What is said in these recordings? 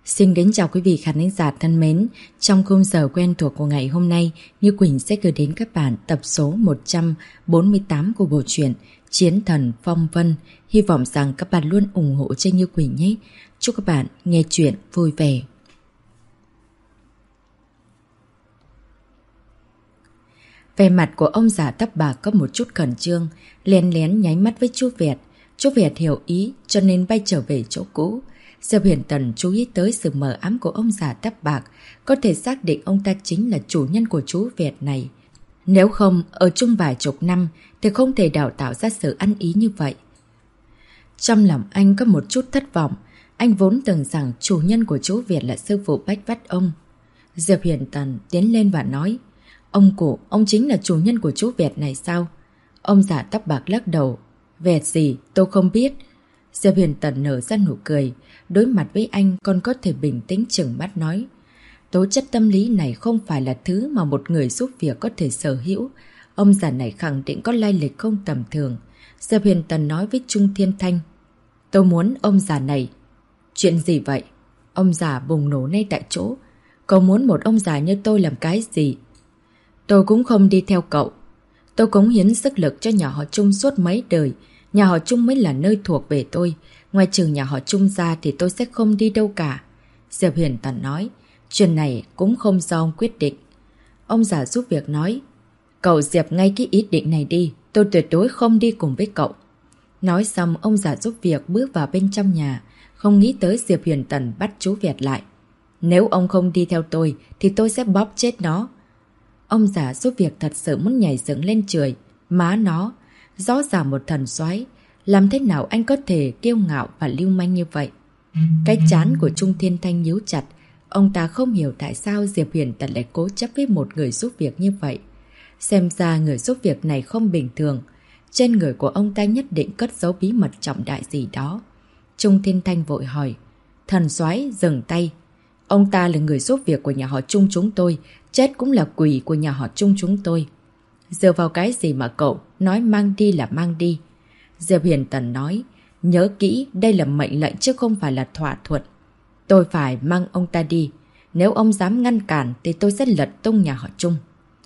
Xin kính chào quý vị khán giả thân mến. Trong khung giờ quen thuộc của ngày hôm nay, Như Quỳnh sẽ gửi đến các bạn tập số 148 của bộ truyện Chiến Thần Phong Vân. Hy vọng rằng các bạn luôn ủng hộ cho Như Quỳnh nhé. Chúc các bạn nghe chuyện vui vẻ. Về mặt của ông già tóc bạc có một chút khẩn trương, lén lén nháy mắt với chú Việt. Chú Việt hiểu ý cho nên bay trở về chỗ cũ. Diệp Huyền Tần chú ý tới sự mờ ám của ông già tóc bạc, có thể xác định ông ta chính là chủ nhân của chú Việt này. Nếu không, ở chung vài chục năm thì không thể đào tạo ra sự ăn ý như vậy. Trong lòng anh có một chút thất vọng, anh vốn tưởng rằng chủ nhân của chú Việt là sư phụ Bách Vắt ông. Diệp Huyền Tần tiến lên và nói, ông cụ, ông chính là chủ nhân của chú Việt này sao? Ông già tóc bạc lắc đầu, Việt gì, tôi không biết. Diệp Huyền Tần nở ra nụ cười, đối mặt với anh còn có thể bình tĩnh chừng mắt nói. Tố chất tâm lý này không phải là thứ mà một người giúp việc có thể sở hữu. Ông già này khẳng định có lai lịch không tầm thường. Diệp Huyền Tần nói với Trung Thiên Thanh. Tôi muốn ông già này. Chuyện gì vậy? Ông già bùng nổ ngay tại chỗ. Cậu muốn một ông già như tôi làm cái gì? Tôi cũng không đi theo cậu. Tôi cống hiến sức lực cho nhà họ Trung suốt mấy đời. Nhà họ Trung mới là nơi thuộc về tôi. Ngoài trừ nhà họ Trung ra thì tôi sẽ không đi đâu cả. Diệp Huyền Tần nói. Chuyện này cũng không do ông quyết định. Ông già giúp việc nói. Cậu dẹp ngay cái ý định này đi. Tôi tuyệt đối không đi cùng với cậu. Nói xong ông già giúp việc bước vào bên trong nhà. Không nghĩ tới Diệp Huyền Tần bắt chú Việt lại. Nếu ông không đi theo tôi thì tôi sẽ bóp chết nó. Ông già giúp việc thật sự muốn nhảy dựng lên trời. Má nó. Rõ ràng một thần soái, làm thế nào anh có thể kiêu ngạo và lưu manh như vậy? Cái trán của Trung Thiên Thanh nhíu chặt. Ông ta không hiểu tại sao Diệp Huyền Tần lại cố chấp với một người giúp việc như vậy. Xem ra người giúp việc này không bình thường. Trên người của ông ta nhất định cất giấu bí mật trọng đại gì đó. Trung Thiên Thanh vội hỏi. Thần soái dừng tay. Ông ta là người giúp việc của nhà họ Trung chúng tôi. Chết cũng là quỷ của nhà họ Trung chúng tôi. Dựa vào cái gì mà cậu nói mang đi là mang đi? Diệp Huyền Tần nói, nhớ kỹ đây là mệnh lệnh chứ không phải là thỏa thuận. Tôi phải mang ông ta đi. Nếu ông dám ngăn cản thì tôi sẽ lật tung nhà họ Trung.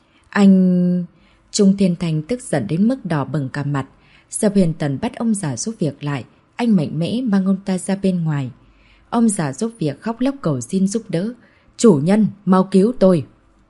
Anh... Trung Thiên Thanh tức giận đến mức đỏ bừng cả mặt. Diệp Huyền Tần bắt ông già giúp việc lại. Anh mạnh mẽ mang ông ta ra bên ngoài. Ông già giúp việc khóc lóc cầu xin giúp đỡ. Chủ nhân, mau cứu tôi.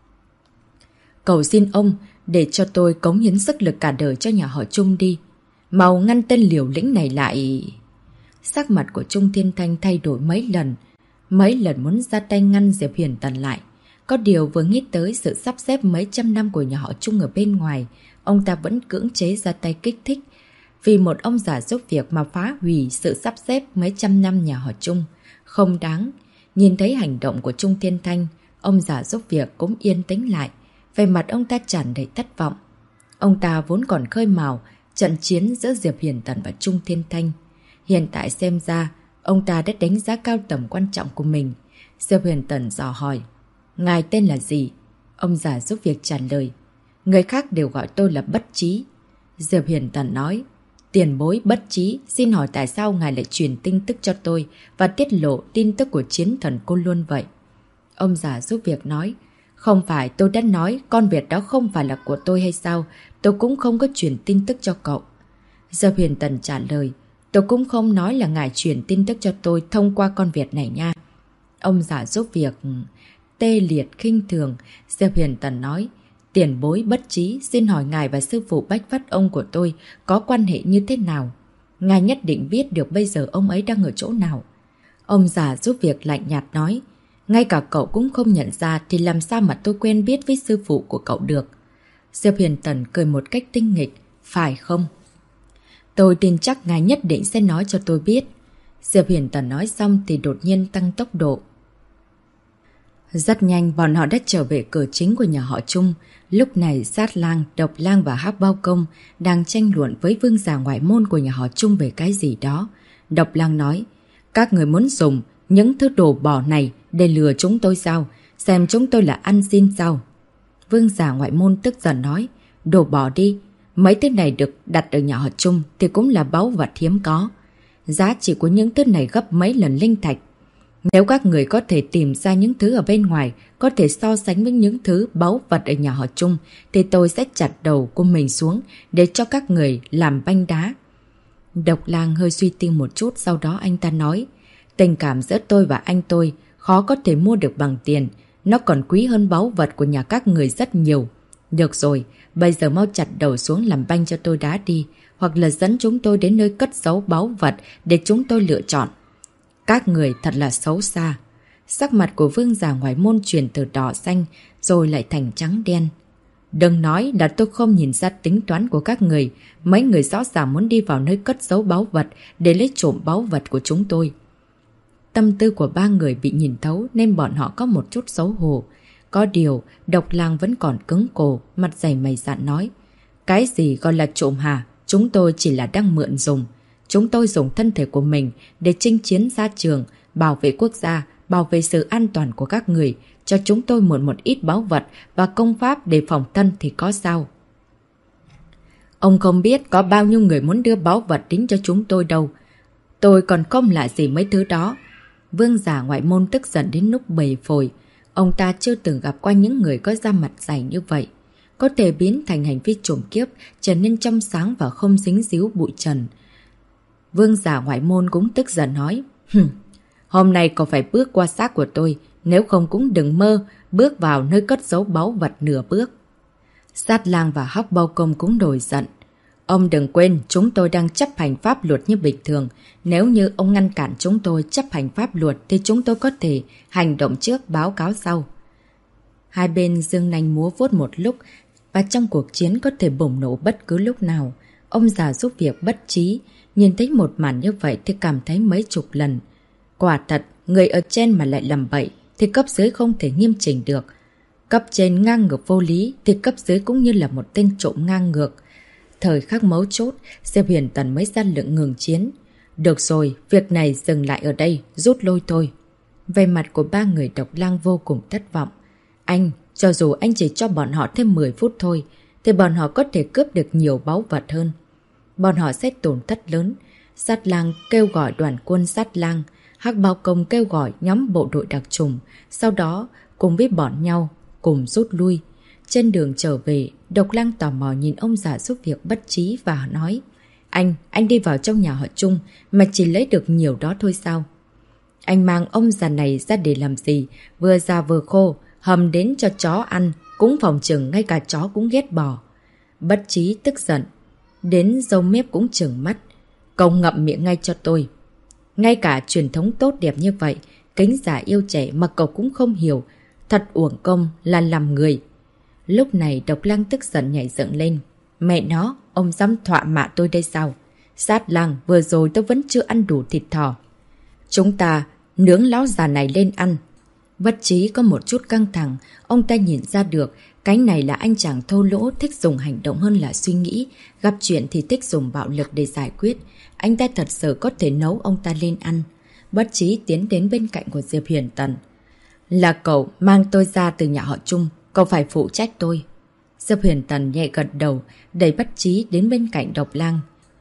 Cầu xin ông để cho tôi cống hiến sức lực cả đời cho nhà họ Trung đi. Mau ngăn tên liều lĩnh này lại. Sắc mặt của Trung Thiên Thanh thay đổi mấy lần. Mấy lần muốn ra tay ngăn Diệp Huyền Tần lại. Có điều vừa nghĩ tới sự sắp xếp mấy trăm năm của nhà họ Trung ở bên ngoài, ông ta vẫn cưỡng chế ra tay kích thích. Vì một ông già giúp việc mà phá hủy sự sắp xếp mấy trăm năm nhà họ Trung. Không đáng. Nhìn thấy hành động của Trung Thiên Thanh, ông già giúp việc cũng yên tĩnh lại. Về mặt ông ta tràn đầy thất vọng. Ông ta vốn còn khơi mào trận chiến giữa Diệp Huyền Tần và Trung Thiên Thanh. Hiện tại xem ra, ông ta đã đánh giá cao tầm quan trọng của mình. Diệp Huyền Tần dò hỏi, ngài tên là gì? Ông già giúp việc trả lời, người khác đều gọi tôi là Bất Trí. Diệp Huyền Tần nói, tiền bối Bất Trí, xin hỏi tại sao ngài lại truyền tin tức cho tôi và tiết lộ tin tức của chiến thần Côn Luân vậy? Ông già giúp việc nói, không phải tôi đã nói con Việt đó không phải là của tôi hay sao? Tôi cũng không có truyền tin tức cho cậu. Diệp Huyền Tần trả lời, tôi cũng không nói là ngài truyền tin tức cho tôi thông qua con Việt này nha. Ông già giúp việc tê liệt khinh thường. Diệp Huyền Tần nói, tiền bối Bất Trí, xin hỏi ngài và sư phụ Bách Vắt ông của tôi có quan hệ như thế nào? Ngài nhất định biết được bây giờ ông ấy đang ở chỗ nào. Ông già giúp việc lạnh nhạt nói, ngay cả cậu cũng không nhận ra thì làm sao mà tôi quen biết với sư phụ của cậu được. Diệp Huyền Tần cười một cách tinh nghịch, phải không? Tôi tin chắc ngài nhất định sẽ nói cho tôi biết. Diệp Huyền Tần nói xong thì đột nhiên tăng tốc độ. Rất nhanh bọn họ đã trở về cửa chính của nhà họ Trung. Lúc này Sát Lang, Độc Lang và Hắc Bao Công đang tranh luận với vương giả ngoại môn của nhà họ Trung về cái gì đó. Độc Lang nói, các người muốn dùng những thứ đồ bỏ này để lừa chúng tôi sao? Xem chúng tôi là ăn xin sao? Vương giả ngoại môn tức giận nói, đồ bỏ đi. Mấy thứ này được đặt ở nhà họ Trung thì cũng là báu vật hiếm có. Giá trị của những thứ này gấp mấy lần linh thạch. Nếu các người có thể tìm ra những thứ ở bên ngoài, có thể so sánh với những thứ báu vật ở nhà họ Trung, thì tôi sẽ chặt đầu của mình xuống để cho các người làm banh đá. Độc Lang hơi suy tư một chút, sau đó anh ta nói, tình cảm giữa tôi và anh tôi khó có thể mua được bằng tiền, nó còn quý hơn báu vật của nhà các người rất nhiều. Được rồi, bây giờ mau chặt đầu xuống làm banh cho tôi đá đi, hoặc là dẫn chúng tôi đến nơi cất giấu báu vật để chúng tôi lựa chọn. Các người thật là xấu xa. Sắc mặt của Vương Giả Ngoại Môn chuyển từ đỏ xanh rồi lại thành trắng đen. Đừng nói là tôi không nhìn ra tính toán của các người. Mấy người rõ ràng muốn đi vào nơi cất giấu báu vật để lấy trộm báu vật của chúng tôi. Tâm tư của ba người bị nhìn thấu nên bọn họ có một chút xấu hổ. Có điều, Độc Lang vẫn còn cứng cổ, mặt dày mày dạn nói. Cái gì gọi là trộm hả? Chúng tôi chỉ là đang mượn dùng. Chúng tôi dùng thân thể của mình để chinh chiến ra trường, bảo vệ quốc gia, bảo vệ sự an toàn của các người. Cho chúng tôi mượn một ít báu vật và công pháp để phòng thân thì có sao? Ông không biết có bao nhiêu người muốn đưa báu vật đến cho chúng tôi đâu. Tôi còn không lạ gì mấy thứ đó. Vương Giả Ngoại Môn tức giận đến núc bầy phổi. Ông ta chưa từng gặp qua những người có da mặt dày như vậy. Có thể biến thành hành vi trộm kiếp, trở nên trong sáng và không dính díu bụi trần. Vương Giả Ngoại Môn cũng tức giận nói, hôm nay cậu phải bước qua xác của tôi, nếu không cũng đừng mơ bước vào nơi cất giấu báu vật nửa bước. Sát Lang và Hắc Bao Công cũng nổi giận. Ông đừng quên chúng tôi đang chấp hành pháp luật như bình thường. Nếu như ông ngăn cản chúng tôi chấp hành pháp luật thì chúng tôi có thể hành động trước báo cáo sau. Hai bên giương nanh múa vuốt một lúc và trong cuộc chiến có thể bùng nổ bất cứ lúc nào. Ông già giúp việc bất trí, nhìn thấy một màn như vậy thì cảm thấy mấy chục lần. Quả thật, người ở trên mà lại làm bậy thì cấp dưới không thể nghiêm chỉnh được. Cấp trên ngang ngược vô lý thì cấp dưới cũng như là một tên trộm ngang ngược. Thời khắc mấu chốt, Diệp Huyền Tần mới ra lệnh ngừng chiến. Được rồi, việc này dừng lại ở đây, rút lui thôi. Về mặt của ba người Độc Lang vô cùng thất vọng. Anh, cho dù anh chỉ cho bọn họ thêm 10 phút thôi, thì bọn họ có thể cướp được nhiều báu vật hơn. Bọn họ sẽ tổn thất lớn. Sát Lang kêu gọi đoàn quân Sát Lang, Hắc Bao Công kêu gọi nhóm bộ đội đặc trùng, sau đó cùng với bọn nhau, cùng rút lui. Trên đường trở về, Độc Lang tò mò nhìn ông già giúp việc bất trí và nói, anh đi vào trong nhà họ Trung mà chỉ lấy được nhiều đó thôi sao? Anh mang ông già này ra để làm gì? Vừa già vừa khô, hầm đến cho chó ăn, cũng phòng chừng ngay cả chó cũng ghét bỏ. Bất trí tức giận, đến râu mép cũng trừng mắt. Cậu ngậm miệng ngay cho tôi. Ngay cả truyền thống tốt đẹp như vậy, kính già yêu trẻ mà cậu cũng không hiểu. Thật uổng công là làm người. Lúc này Độc Lang tức giận nhảy dựng lên. Mẹ nó, ông dám thọa mạ tôi đây sao? Sát Lang, vừa rồi tôi vẫn chưa ăn đủ thịt thỏ. Chúng ta nướng lão già này lên ăn. Bất trí có một chút căng thẳng, ông ta nhìn ra được cái này là anh chàng thô lỗ thích dùng hành động hơn là suy nghĩ, gặp chuyện thì thích dùng bạo lực để giải quyết. Anh ta thật sự có thể nấu ông ta lên ăn. Bất trí tiến đến bên cạnh của Diệp Huyền Tần. Là cậu mang tôi ra từ nhà họ Trung, cậu phải phụ trách tôi. Diệp Huyền Tần nhẹ gật đầu, đẩy Bất trí đến bên cạnh Độc Lang.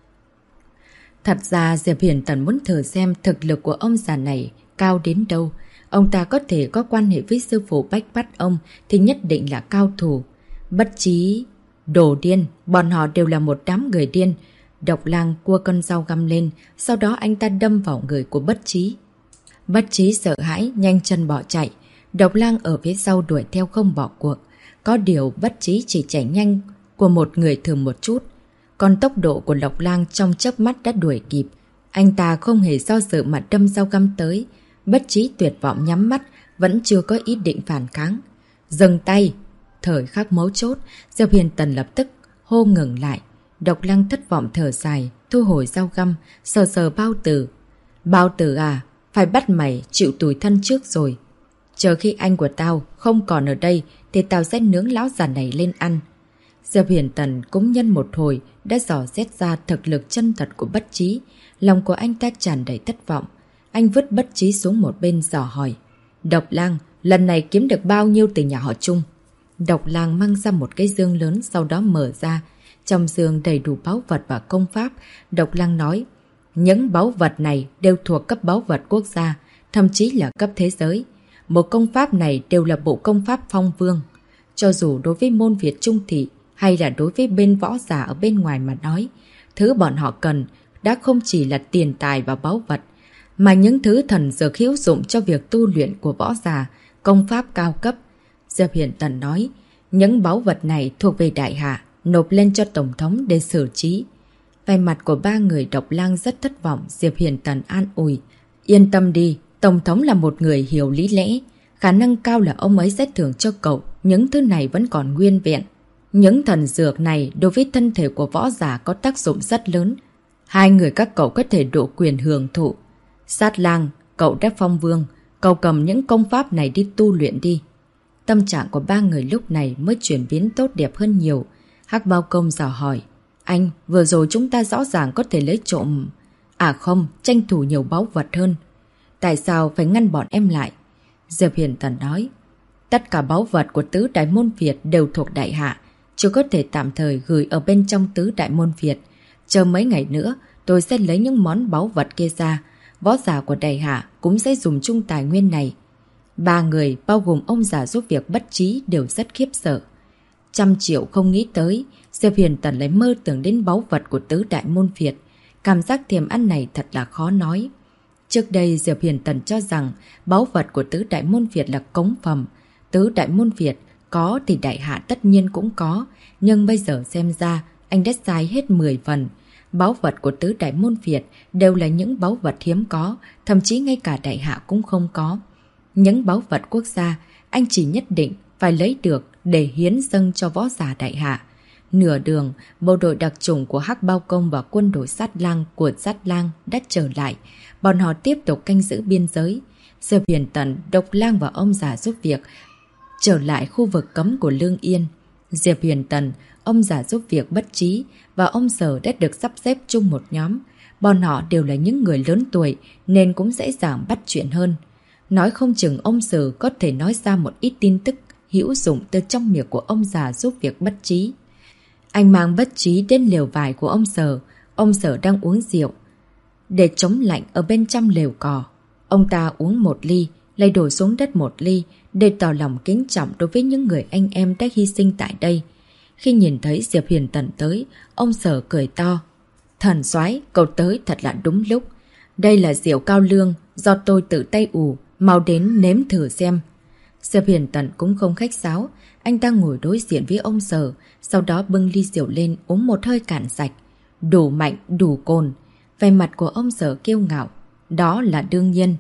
Thật ra Diệp Huyền Tần muốn thử xem thực lực của ông già này cao đến đâu. Ông ta có thể có quan hệ với sư phụ Bách Bắt ông thì nhất định là cao thủ. Bất trí, đồ điên, bọn họ đều là một đám người điên. Độc Lang cua con dao găm lên, sau đó anh ta đâm vào người của Bất trí. Bất trí sợ hãi, nhanh chân bỏ chạy. Độc Lang ở phía sau đuổi theo không bỏ cuộc. Có điều Bất trí chỉ chạy nhanh của một người thường một chút. Còn tốc độ của Độc Lang trong chớp mắt đã đuổi kịp. Anh ta không hề do dự mà đâm dao găm tới. Bất trí tuyệt vọng nhắm mắt, vẫn chưa có ý định phản kháng. Dừng tay! Thời khắc mấu chốt, Diệp Huyền Tần lập tức hô ngừng lại. Độc Lang thất vọng thở dài, thu hồi dao găm, sờ sờ Bao Tử. Bao Tử à, phải bắt mày chịu tủi thân trước rồi. Chờ khi anh của tao không còn ở đây thì tao sẽ nướng lão già này lên ăn. Diệp Huyền Tần cũng nhân một hồi đã dò xét ra thực lực chân thật của Bất trí. Lòng của anh ta tràn đầy thất vọng. Anh vứt Bất trí xuống một bên dò hỏi. Độc Lang, lần này kiếm được bao nhiêu từ nhà họ Trung? Độc Lang mang ra một cái dương lớn, sau đó mở ra. Trong dương đầy đủ báu vật và công pháp. Độc Lang nói, những báu vật này đều thuộc cấp báu vật quốc gia. thậm chí là cấp thế giới. Một công pháp này đều là bộ công pháp phong vương. Cho dù đối với môn Việt Trung Thị hay là đối với bên võ giả ở bên ngoài mà nói, thứ bọn họ cần đã không chỉ là tiền tài và báu vật, mà những thứ thần dược hữu dụng cho việc tu luyện của võ giả, công pháp cao cấp. Diệp Hiển Tần nói, những báu vật này thuộc về đại hạ, nộp lên cho Tổng thống để xử trí. Vẻ mặt của ba người Độc Lang rất thất vọng. Diệp Hiển Tần an ủi, yên tâm đi, Tổng thống là một người hiểu lý lẽ, khả năng cao là ông ấy sẽ thưởng cho cậu, những thứ này vẫn còn nguyên vẹn. Những thần dược này đối với thân thể của võ giả có tác dụng rất lớn. Hai người các cậu có thể độ quyền hưởng thụ. Sát Lang, cậu đã phong vương, cậu cầm những công pháp này đi tu luyện đi. Tâm trạng của ba người lúc này mới chuyển biến tốt đẹp hơn nhiều. Hắc Bao Công dò hỏi, anh, vừa rồi chúng ta rõ ràng có thể lấy trộm. À không, tranh thủ nhiều báu vật hơn. Tại sao phải ngăn bọn em lại? Diệp Hiển Tần nói, tất cả báu vật của tứ đại môn Việt đều thuộc đại hạ, chỉ có thể tạm thời gửi ở bên trong tứ đại môn Việt. Chờ mấy ngày nữa, tôi sẽ lấy những món báu vật kia ra. Võ giả của đại hạ cũng sẽ dùng chung tài nguyên này. Ba người, bao gồm ông già giúp việc Bất Trí, đều rất khiếp sợ. 100 triệu không nghĩ tới, Diệp Hiển Tần lại mơ tưởng đến báu vật của tứ đại môn Việt. Cảm giác thèm ăn này thật là khó nói. Trước đây Diệp Hiển Tần cho rằng báu vật của tứ đại môn Việt là cống phẩm. Tứ đại môn Việt có thì đại hạ tất nhiên cũng có, nhưng bây giờ xem ra anh đã sai hết 10 phần. Báu vật của tứ đại môn Việt đều là những báu vật hiếm có, thậm chí ngay cả đại hạ cũng không có. Những báu vật quốc gia anh chỉ nhất định phải lấy được để hiến dâng cho võ giả đại hạ. Nửa đường, bộ đội đặc chủng của Hắc Bao Công và quân đội Sát Lang của Sát Lang đã trở lại. Bọn họ tiếp tục canh giữ biên giới. Diệp Hiển Tần, Độc Lang và ông già giúp việc trở lại khu vực cấm của Lương Yên. Diệp Hiển Tần, ông già giúp việc Bất Trí và ông Sở đã được sắp xếp chung một nhóm. Bọn họ đều là những người lớn tuổi nên cũng dễ dàng bắt chuyện hơn. Nói không chừng ông Sở có thể nói ra một ít tin tức hữu dụng từ trong miệng của ông già giúp việc Bất Trí. Anh mang Bất Trí đến lều vải của ông Sở. Ông Sở đang uống rượu để chống lạnh ở bên trong lều cỏ. Ông ta uống một ly, lại đổ xuống đất một ly để tỏ lòng kính trọng đối với những người anh em đã hy sinh tại đây. Khi nhìn thấy Diệp Hiển Tần tới, ông Sở cười to. Thần soái, cậu tới thật là đúng lúc. Đây là rượu cao lương do tôi tự tay ủ, mau đến nếm thử xem. Diệp Hiển Tần cũng không khách sáo, anh ta ngồi đối diện với ông Sở, sau đó bưng ly rượu lên uống một hơi cạn sạch. Đủ mạnh, đủ cồn. Vẻ mặt của ông Sở kiêu ngạo. Đó là đương nhiên.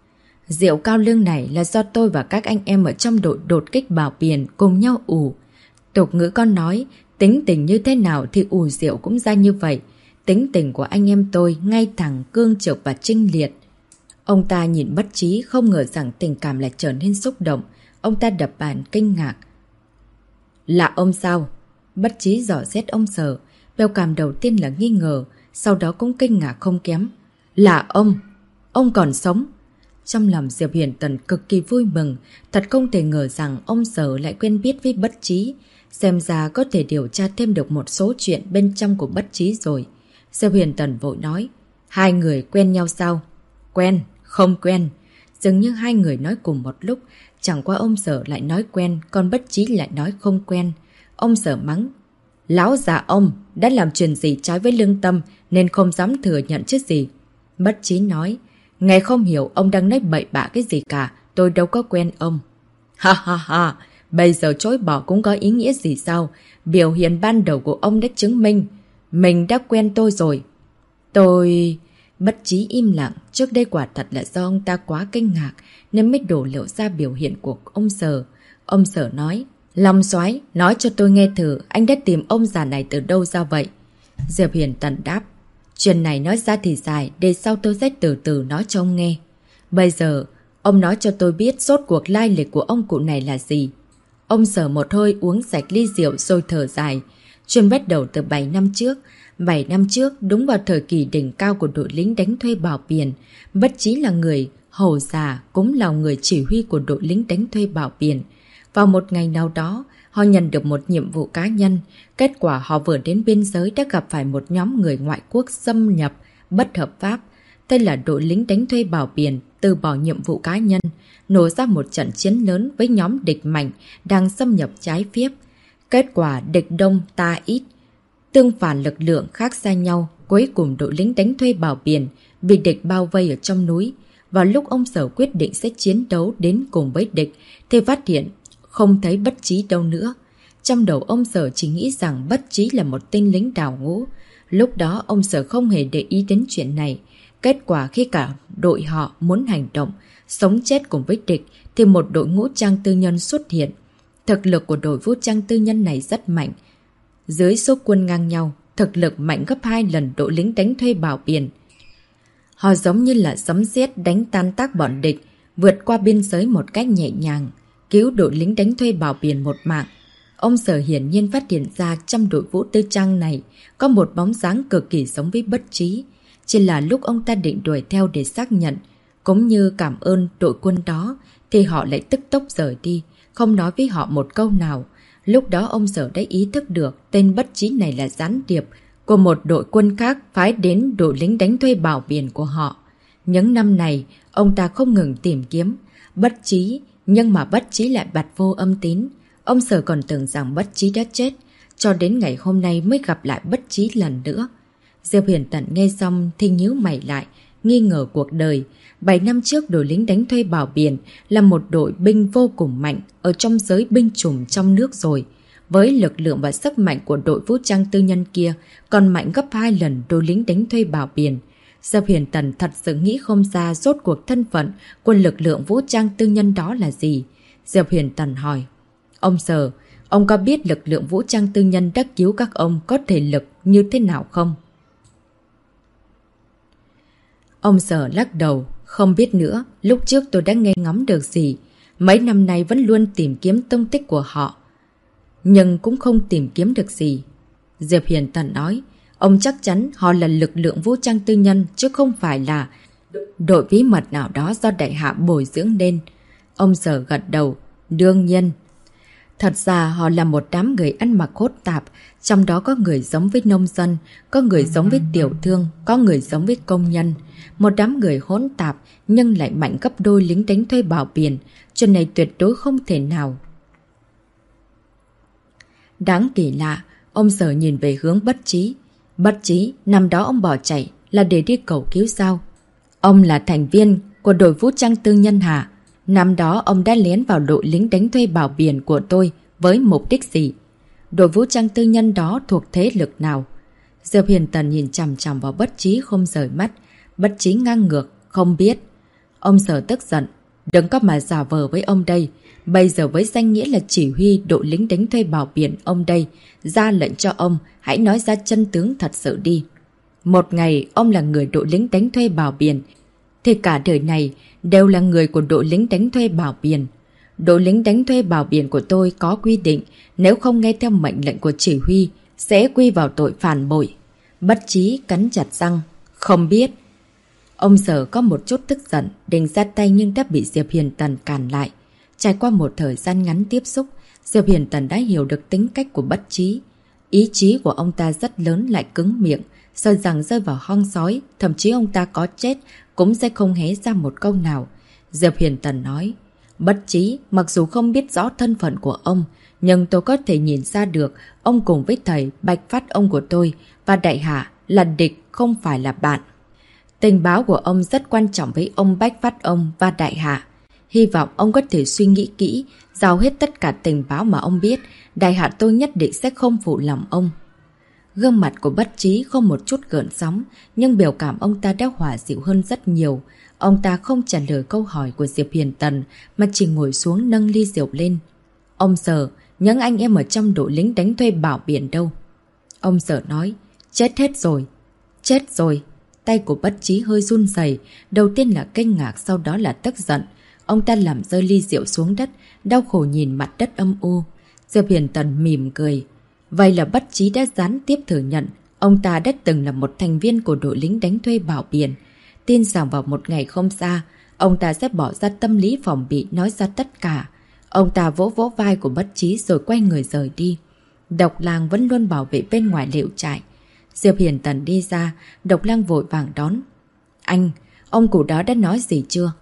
Rượu cao lương này là do tôi và các anh em ở trong đội đột kích Bảo Biển cùng nhau ủ. Tục ngữ con nói, tính tình như thế nào thì ủ rượu cũng ra như vậy. Tính tình của anh em tôi ngay thẳng, cương trực và trinh liệt. Ông ta nhìn Bất Trí, không ngờ rằng tình cảm lại trở nên xúc động. Ông ta đập bàn kinh ngạc. Là ông sao? Bất Trí dò xét ông Sở. Biểu cảm đầu tiên là nghi ngờ, sau đó cũng kinh ngạc không kém. Là ông còn sống. Trong lòng Diệp Hiển Tần cực kỳ vui mừng, thật không thể ngờ rằng ông Sở lại quen biết với Bất Trí. Xem ra có thể điều tra thêm được một số chuyện bên trong của Bất Trí rồi. Diệp Hiển Tần vội nói, hai người quen nhau sao? Quen, không quen. Dường như hai người nói cùng một lúc, chẳng qua ông Sở lại nói quen, còn Bất Trí lại nói không quen. Ông Sở mắng, lão già ông đã làm chuyện gì trái với lương tâm nên không dám thừa nhận chứ gì. Bất Trí nói, nghe không hiểu ông đang nói bậy bạ cái gì cả, tôi đâu có quen ông. Ha ha ha, bây giờ chối bỏ cũng có ý nghĩa gì sao? Biểu hiện ban đầu của ông đã chứng minh mình đã quen tôi rồi. Tôi... Bất Trí im lặng, trước đây quả thật là do ông ta quá kinh ngạc nên mới đổ lộ ra biểu hiện của ông Sở. Ông Sở nói, Long soái, nói cho tôi nghe thử, anh đã tìm ông già này từ đâu ra vậy? Diệp Hiển Tần đáp, chuyện này nói ra thì dài, để sau tôi sẽ từ từ nói cho ông nghe. Bây giờ, ông nói cho tôi biết rốt cuộc lai lịch của ông cụ này là gì. Ông Sở một hơi uống sạch ly rượu rồi thở dài. Chuyện bắt đầu từ 7 năm trước. 7 năm trước, đúng vào thời kỳ đỉnh cao của đội lính đánh thuê Bảo Biển, Bất Trí là người hầu già, cũng là người chỉ huy của đội lính đánh thuê Bảo Biển. Vào một ngày nào đó, họ nhận được một nhiệm vụ cá nhân. Kết quả họ vừa đến biên giới đã gặp phải một nhóm người ngoại quốc xâm nhập bất hợp pháp. Đây là đội lính đánh thuê Bảo Biển từ bỏ nhiệm vụ cá nhân, nổ ra một trận chiến lớn với nhóm địch mạnh đang xâm nhập trái phía. Kết quả địch đông ta ít, tương phản lực lượng khác xa nhau, cuối cùng đội lính đánh thuê Bảo Biển bị địch bao vây ở trong núi. Vào lúc ông Sở quyết định sẽ chiến đấu đến cùng với địch thì phát hiện không thấy Bất Chí đâu nữa. Trong đầu ông Sở chỉ nghĩ rằng Bất Chí là một tên lính đào ngũ. Lúc đó ông Sở không hề để ý đến chuyện này. Kết quả khi cả đội họ muốn hành động, sống chết cùng với địch thì một đội ngũ trang tư nhân xuất hiện. Thực lực của đội vũ trang tư nhân này rất mạnh. Dưới số quân ngang nhau, thực lực mạnh gấp 2 lần đội lính đánh thuê Bảo Biển. Họ giống như là sấm sét đánh tan tác bọn địch, vượt qua biên giới một cách nhẹ nhàng, cứu đội lính đánh thuê Bảo Biển một mạng. Ông Sở hiển nhiên phát hiện ra trong đội vũ tư trang này có một bóng dáng cực kỳ giống với Bất Chí. Chỉ là lúc ông ta định đuổi theo để xác nhận, cũng như cảm ơn đội quân đó, thì họ lại tức tốc rời đi, không nói với họ một câu nào. Lúc đó ông Sở đã ý thức được tên Bất Chí này là gián điệp của một đội quân khác phái đến đội lính đánh thuê Bảo Biển của họ. Những năm này, ông ta không ngừng tìm kiếm Bất Chí, nhưng mà Bất Chí lại bặt vô âm tín. Ông Sở còn tưởng rằng Bất Chí đã chết, cho đến ngày hôm nay mới gặp lại Bất Chí lần nữa. Diệp Huyền Tần nghe xong thì nhíu mày lại, nghi ngờ cuộc đời. 7 năm trước đội lính đánh thuê Bảo Biển là một đội binh vô cùng mạnh ở trong giới binh chủng trong nước rồi. Với lực lượng và sức mạnh của đội vũ trang tư nhân kia còn mạnh gấp 2 lần đội lính đánh thuê Bảo Biển. Diệp Huyền Tần thật sự nghĩ không ra rốt cuộc thân phận của lực lượng vũ trang tư nhân đó là gì. Diệp Huyền Tần hỏi, ông Sở, ông có biết lực lượng vũ trang tư nhân đã cứu các ông có thể lực như thế nào không? Ông Sở lắc đầu, không biết nữa, lúc trước tôi đã nghe ngóng được gì. Mấy năm nay vẫn luôn tìm kiếm tung tích của họ, nhưng cũng không tìm kiếm được gì. Diệp Hiền Tần nói, ông chắc chắn họ là lực lượng vũ trang tư nhân chứ không phải là đội bí mật nào đó do đại hạ bồi dưỡng nên. Ông Sở gật đầu, đương nhiên. Thật ra họ là một đám người ăn mặc hỗn tạp, trong đó có người giống với nông dân, có người giống với tiểu thương, có người giống với công nhân. Một đám người hỗn tạp nhưng lại mạnh gấp đôi lính đánh thuê Bảo Biển, chuyện này tuyệt đối không thể nào. Đáng kỳ lạ, ông Sở nhìn về hướng Bất Chí. Bất Chí, năm đó ông bỏ chạy là để đi cầu cứu sao? Ông là thành viên của đội vũ trang tư nhân hả? Năm đó ông đã lén vào đội lính đánh thuê Bảo Biển của tôi với mục đích gì? Đội vũ trang tư nhân đó thuộc thế lực nào? Diệp Hiền Tần nhìn chằm chằm vào Bất Chí không rời mắt. Bất Chí ngang ngược, không biết. Ông Sở tức giận, đừng có mà giả vờ với ông đây. Bây giờ với danh nghĩa là chỉ huy đội lính đánh thuê Bảo Biển ông đây, ra lệnh cho ông, hãy nói ra chân tướng thật sự đi. Một ngày ông là người đội lính đánh thuê Bảo Biển, thì cả đời này đều là người của đội lính đánh thuê Bảo Biển. Đội lính đánh thuê Bảo Biển của tôi có quy định, nếu không nghe theo mệnh lệnh của chỉ huy, sẽ quy vào tội phản bội. Bất Chí cắn chặt răng, không biết. Ông Sở có một chút tức giận, định ra tay nhưng đã bị Diệp Hiền Tần cản lại. Trải qua một thời gian ngắn tiếp xúc, Diệp Hiền Tần đã hiểu được tính cách của Bất Chí. Ý chí của ông ta rất lớn lại cứng miệng, sợ rằng rơi vào hong sói, thậm chí ông ta có chết cũng sẽ không hé ra một câu nào. Diệp Hiền Tần nói, Bất Chí, mặc dù không biết rõ thân phận của ông, nhưng tôi có thể nhìn ra được ông cùng với thầy Bạch Phát ông của tôi và đại hạ là địch, không phải là bạn. Tình báo của ông rất quan trọng với ông Bách Phát ông và đại hạ. Hy vọng ông có thể suy nghĩ kỹ, giao hết tất cả tình báo mà ông biết, đại hạ tôi nhất định sẽ không phụ lòng ông. Gương mặt của Bất Chí không một chút gợn sóng, nhưng biểu cảm ông ta đã hòa dịu hơn rất nhiều. Ông ta không trả lời câu hỏi của Diệp Hiền Tần, mà chỉ ngồi xuống nâng ly rượu lên. Ông Sở, những anh em ở trong đội lính đánh thuê Bảo Biển đâu? Ông Sở nói, chết hết rồi. Chết rồi. Tay của Bất Chí hơi run rẩy, đầu tiên là kinh ngạc, sau đó là tức giận. Ông ta làm rơi ly rượu xuống đất, đau khổ nhìn mặt đất âm u. Diệp Hiền Tần mỉm cười. Vậy là Bất Chí đã gián tiếp thừa nhận ông ta đã từng là một thành viên của đội lính đánh thuê Bảo Biển. Tin rằng vào một ngày không xa, ông ta sẽ bỏ ra tâm lý phòng bị nói ra tất cả. Ông ta vỗ vỗ vai của Bất Chí rồi quay người rời đi. Độc Lang vẫn luôn bảo vệ bên ngoài lều trại. Diệp Hiền Tần đi ra, Độc Lang vội vàng đón. Anh, ông cụ đó đã nói gì chưa?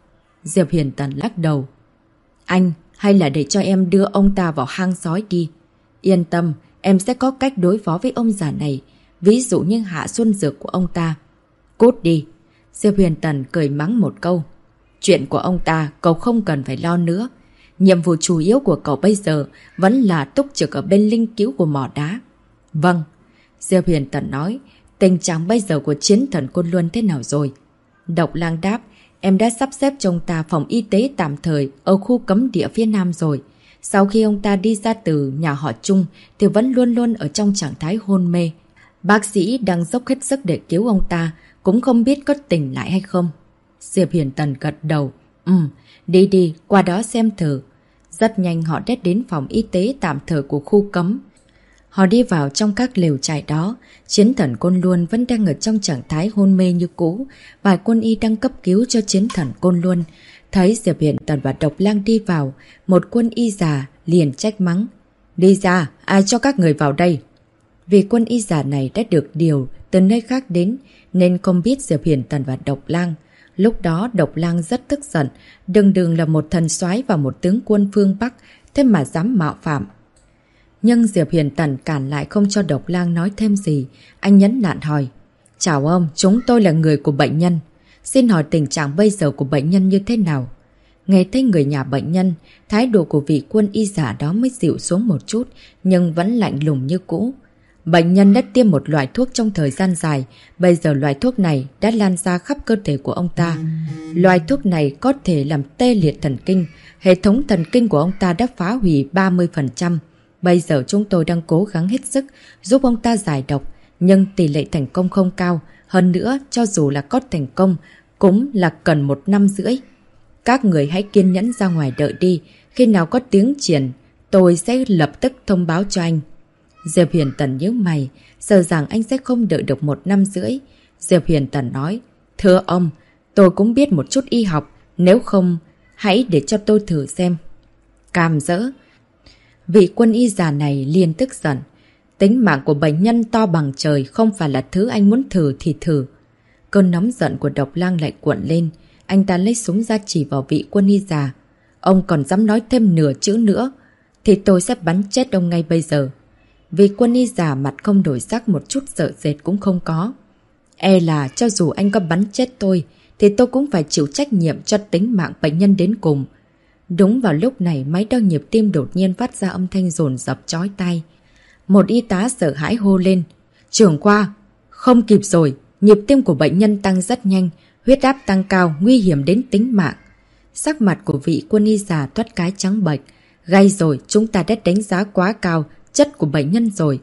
Diệp Huyền Tần lắc đầu. Anh, hay là để cho em đưa ông ta vào hang sói đi. Yên tâm, em sẽ có cách đối phó với ông già này, ví dụ như hạ xuân dược của ông ta. Cút đi. Diệp Huyền Tần cười mắng một câu. Chuyện của ông ta cậu không cần phải lo nữa. Nhiệm vụ chủ yếu của cậu bây giờ vẫn là túc trực ở bên linh cứu của mỏ đá. Vâng. Diệp Huyền Tần nói. Tình trạng bây giờ của chiến thần Côn Luân thế nào rồi? Độc Lang đáp. Em đã sắp xếp cho ông ta phòng y tế tạm thời ở khu cấm địa phía Nam rồi. Sau khi ông ta đi ra từ nhà họ Trung thì vẫn luôn luôn ở trong trạng thái hôn mê. Bác sĩ đang dốc hết sức để cứu ông ta, cũng không biết có tỉnh lại hay không. Diệp Huyền Tần gật đầu. Đi đi, qua đó xem thử. Rất nhanh họ đã đến phòng y tế tạm thời của khu cấm. Họ đi vào trong các lều trại đó. Chiến thần Côn Luân vẫn đang ở trong trạng thái hôn mê như cũ. Vài quân y đang cấp cứu cho chiến thần Côn Luân. Thấy Diệp Huyền Tần và Độc Lang đi vào, một quân y già liền trách mắng. Đi ra, ai cho các người vào đây? Vì quân y già này đã được điều từ nơi khác đến nên không biết Diệp Huyền Tần và Độc Lang. Lúc đó Độc Lang rất tức giận, đường là một thần soái và một tướng quân phương Bắc, thế mà dám mạo phạm. Nhưng Diệp Huyền Tần cản lại không cho Độc Lang nói thêm gì. Anh nhấn nản hỏi. Chào ông, chúng tôi là người của bệnh nhân. Xin hỏi tình trạng bây giờ của bệnh nhân như thế nào? Nghe thấy người nhà bệnh nhân, thái độ của vị quân y giả đó mới dịu xuống một chút, nhưng vẫn lạnh lùng như cũ. Bệnh nhân đã tiêm một loại thuốc trong thời gian dài, bây giờ loại thuốc này đã lan ra khắp cơ thể của ông ta. Loại thuốc này có thể làm tê liệt thần kinh, hệ thống thần kinh của ông ta đã phá hủy 30%. Bây giờ chúng tôi đang cố gắng hết sức giúp ông ta giải độc, nhưng tỷ lệ thành công không cao. Hơn nữa, cho dù là có thành công, cũng là cần 1 năm rưỡi. Các người hãy kiên nhẫn ra ngoài đợi đi, khi nào có tiếng triển, tôi sẽ lập tức thông báo cho anh. Diệp Huyền Tần nhớ mày, sợ rằng anh sẽ không đợi được 1 năm rưỡi. Diệp Huyền Tần nói, thưa ông, tôi cũng biết một chút y học, nếu không, hãy để cho tôi thử xem. Càm rỡ. Vị quân y già này liền tức giận. Tính mạng của bệnh nhân to bằng trời không phải là thứ anh muốn thử thì thử. Cơn nóng giận của Độc Lang lại cuộn lên. Anh ta lấy súng ra chỉ vào vị quân y già. Ông còn dám nói thêm nửa chữ nữa thì tôi sẽ bắn chết ông ngay bây giờ. Vị quân y già mặt không đổi sắc, một chút sợ sệt cũng không có. E là cho dù anh có bắn chết tôi thì tôi cũng phải chịu trách nhiệm cho tính mạng bệnh nhân đến cùng. Đúng vào lúc này, máy đo nhịp tim đột nhiên phát ra âm thanh dồn dập chói tai. Một y tá sợ hãi hô lên. Trưởng khoa, không kịp rồi, nhịp tim của bệnh nhân tăng rất nhanh, huyết áp tăng cao, nguy hiểm đến tính mạng. Sắc mặt của vị quân y già toát cái trắng bệch. Gay rồi, chúng ta đã đánh giá quá cao chất của bệnh nhân rồi.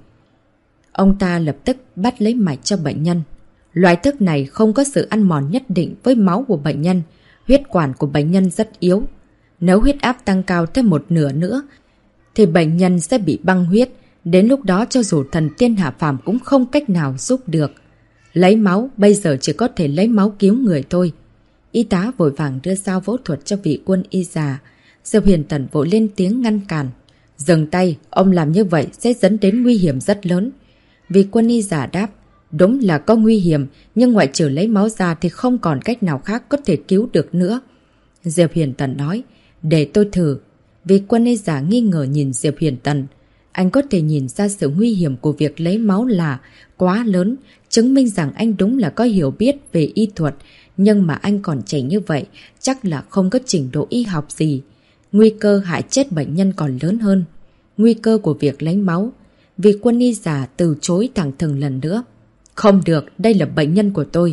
Ông ta lập tức bắt lấy mạch cho bệnh nhân. Loại thuốc này không có sự ăn mòn nhất định với máu của bệnh nhân. Huyết quản của bệnh nhân rất yếu. Nếu huyết áp tăng cao thêm 1/2 nữa thì bệnh nhân sẽ bị băng huyết. Đến lúc đó cho dù thần tiên hạ phàm cũng không cách nào giúp được. Lấy máu, bây giờ chỉ có thể lấy máu cứu người thôi. Y tá vội vàng đưa dao phẫu thuật cho vị quân y già. Diệp Huyền Tần vội lên tiếng ngăn cản. Dừng tay, ông làm như vậy sẽ dẫn đến nguy hiểm rất lớn. Vị quân y già đáp. Đúng là có nguy hiểm, nhưng ngoại trừ lấy máu ra thì không còn cách nào khác có thể cứu được nữa. Diệp Huyền Tần nói. Để tôi thử. Vị quân y già nghi ngờ nhìn Diệp Huyền Tần. Anh có thể nhìn ra sự nguy hiểm của việc lấy máu là quá lớn, chứng minh rằng anh đúng là có hiểu biết về y thuật, nhưng mà anh còn trẻ như vậy, chắc là không có trình độ y học gì. Nguy cơ hại chết bệnh nhân còn lớn hơn. Nguy cơ của việc lấy máu. Vị quân y già từ chối thẳng thừng lần nữa. Không được, đây là bệnh nhân của tôi.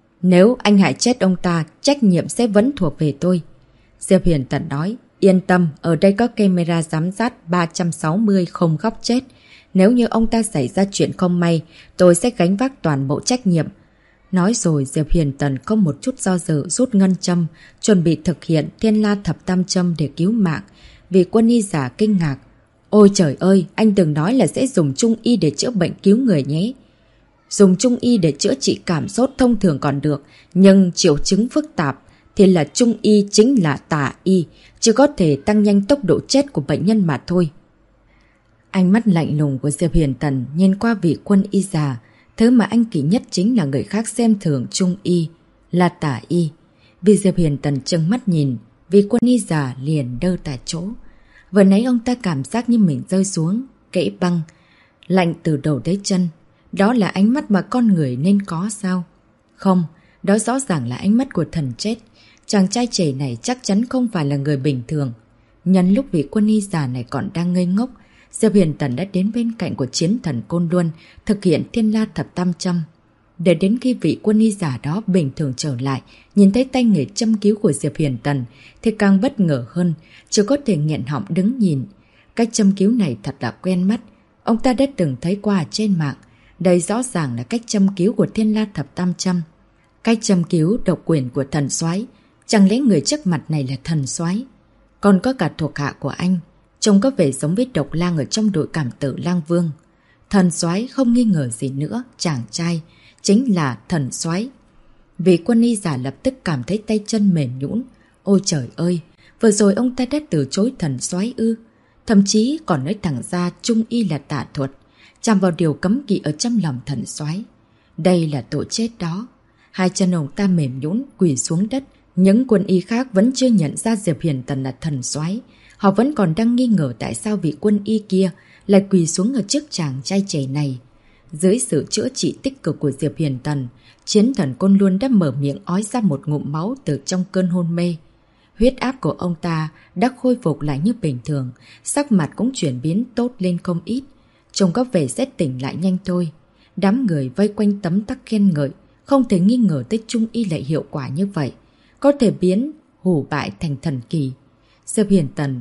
Nếu anh hại chết ông ta, trách nhiệm sẽ vẫn thuộc về tôi. Diệp Huyền Tần nói. Yên tâm, ở đây có camera giám sát 360 không góc chết. Nếu như ông ta xảy ra chuyện không may, tôi sẽ gánh vác toàn bộ trách nhiệm. Nói rồi Diệp Huyền Tần có một chút do dự rút ngân châm, chuẩn bị thực hiện Thiên La Thập Tam Châm để cứu mạng. Vì quân y giả kinh ngạc. Ôi trời ơi, anh đừng nói là sẽ dùng trung y để chữa bệnh cứu người nhé. Dùng trung y để chữa trị cảm sốt thông thường còn được, nhưng triệu chứng phức tạp thì là trung y chính là tà y, chỉ có thể tăng nhanh tốc độ chết của bệnh nhân mà thôi. Ánh mắt lạnh lùng của Diệp Huyền Tần nhìn qua vị quân y già. Thứ mà anh kỹ nhất chính là người khác xem thường trung y, là tà y. Vì Diệp Hiền Tần trừng mắt nhìn, vì quân y giả liền đơ tại chỗ. Vừa nãy ông ta cảm giác như mình rơi xuống kẽ băng, lạnh từ đầu tới chân. Đó là ánh mắt mà con người nên có sao? Không, đó rõ ràng là ánh mắt của thần chết. Chàng trai trẻ này chắc chắn không phải là người bình thường. Nhân lúc vị quân y già này còn đang ngây ngốc, Diệp Hiền Tần đã đến bên cạnh của chiến thần Côn Luân thực hiện Thiên La Thập Tam Châm. Để đến khi vị quân y giả đó bình thường trở lại, nhìn thấy tay nghề châm cứu của Diệp Hiền Tần thì càng bất ngờ hơn, chỉ có thể nghẹn họng đứng nhìn. Cách châm cứu này thật là quen mắt, ông ta đã từng thấy qua trên mạng. Đây rõ ràng là cách châm cứu của Thiên La Thập Tam Châm. Cách châm cứu độc quyền của thần soái. Chẳng lẽ người trước mặt này là thần soái? Còn có cả thuộc hạ của anh, trông có vẻ giống với Độc Lang ở trong đội cảm tử Lang Vương. Thần soái không nghi ngờ gì nữa, chàng trai chính là thần soái. Vị quân y giả lập tức cảm thấy tay chân mềm nhũn. Ôi trời ơi, vừa rồi ông ta đã từ chối thần soái ư? Thậm chí còn nói thẳng ra trung y là tà thuật, chạm vào điều cấm kỵ ở trong lòng thần soái. Đây là tội chết đó. Hai chân ông ta mềm nhũn quỳ xuống đất. Những quân y khác vẫn chưa nhận ra Diệp Hiền Tần là thần soái. Họ vẫn còn đang nghi ngờ tại sao vị quân y kia lại quỳ xuống ở trước chàng trai trẻ này. Dưới sự chữa trị tích cực của Diệp Hiền Tần, chiến thần Côn Luân đã mở miệng ói ra một ngụm máu từ trong cơn hôn mê. Huyết áp của ông ta đã khôi phục lại như bình thường, sắc mặt cũng chuyển biến tốt lên không ít. Trông có vẻ sẽ tỉnh lại nhanh thôi. Đám người vây quanh tấm tắc khen ngợi, không thể nghi ngờ tới trung y lại hiệu quả như vậy. Có thể biến hủ bại thành thần kỳ. Diệp Hiền Tần